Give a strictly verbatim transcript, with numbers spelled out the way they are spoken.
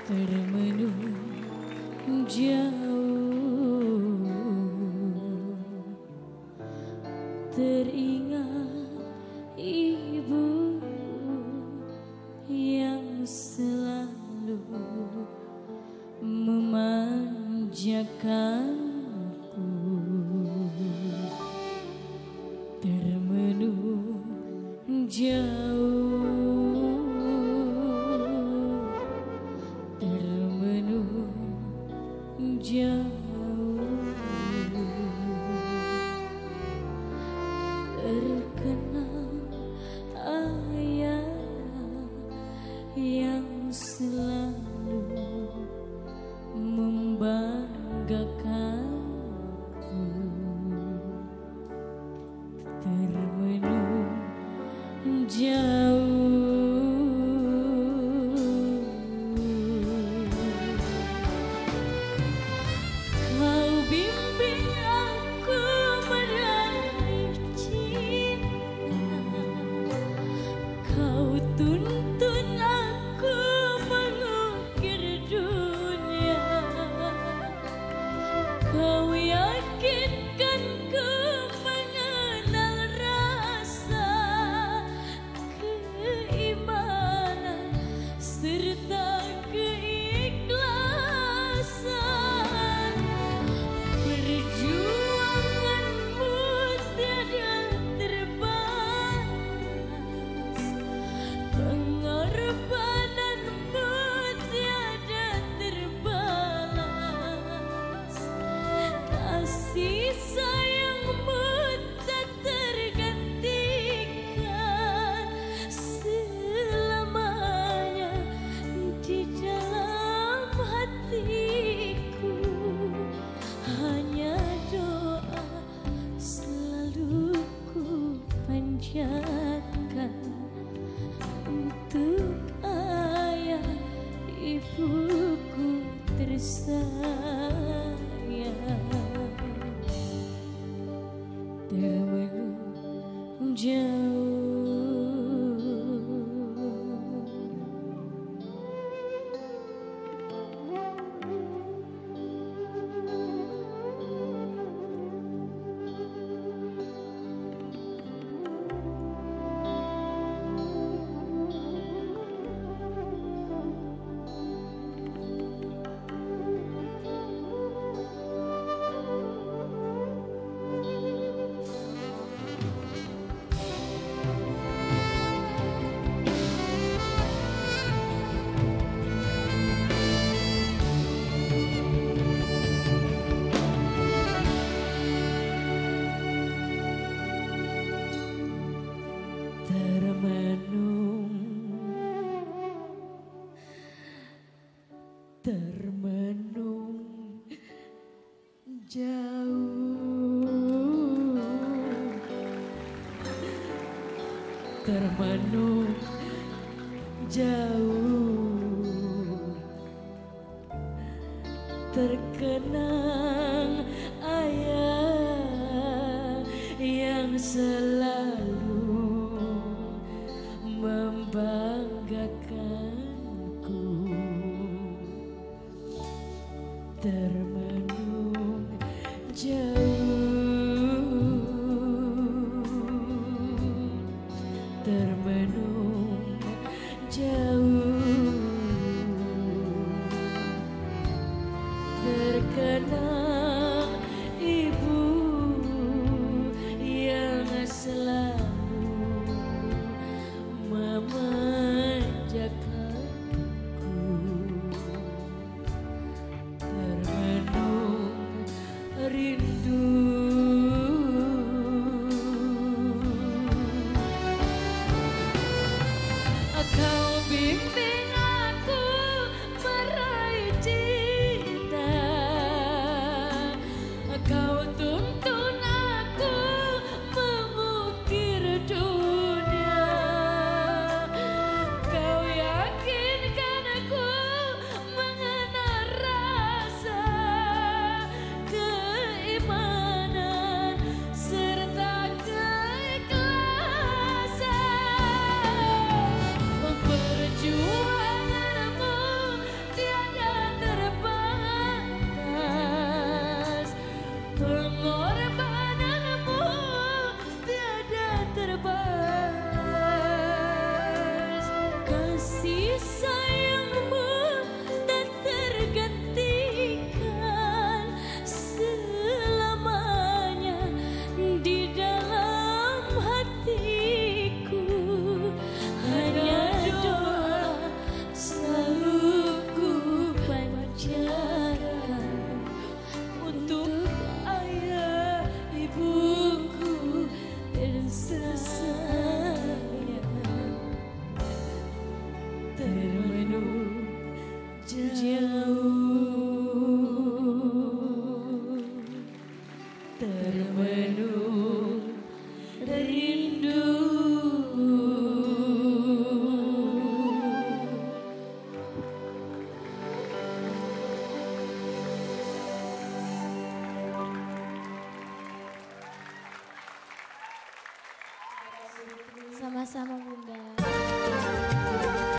termenung jauh, teringat ibu yang selalu memanjakanku, termenung jauh, termenung jauh, terkenang ayah yang selalu membanggakanku, termenung jauh. Kau bimbing aku meraih cinta, kau tuntun aku mengukir dunia, kau yakinkan ku mengenal rasa keimanan serta keikhlasan. Perjuanganmu tiada terbatas, pengorbananmu tiada terbalas, kasih sayangmu tak tergantikan selamanya di dalam hatiku. Hanya doa selalu ku panjatkan untuk ayah ibuku tersayang, termenung jauh. Termenung, termenung jauh, termenung jauh, terkenang ayah yang selalu membanggakanku, termenung jauh, termenung jauh, terkenang ibu yang selalu memanjakanku, termenung rindu. Kau bimbing aku meraih cinta, kau tuntun aku mengukir dunia, kau yakinkan aku mengenal rasa keimanan serta keikhlasan. Perjuangan sayangmu tak tergantikan selamanya di dalam hatiku. Hanya doa selalu ku panjatkan untuk ayah ibuku tersayang, termenung jauh, termenung rindu. Sama-sama Bunda.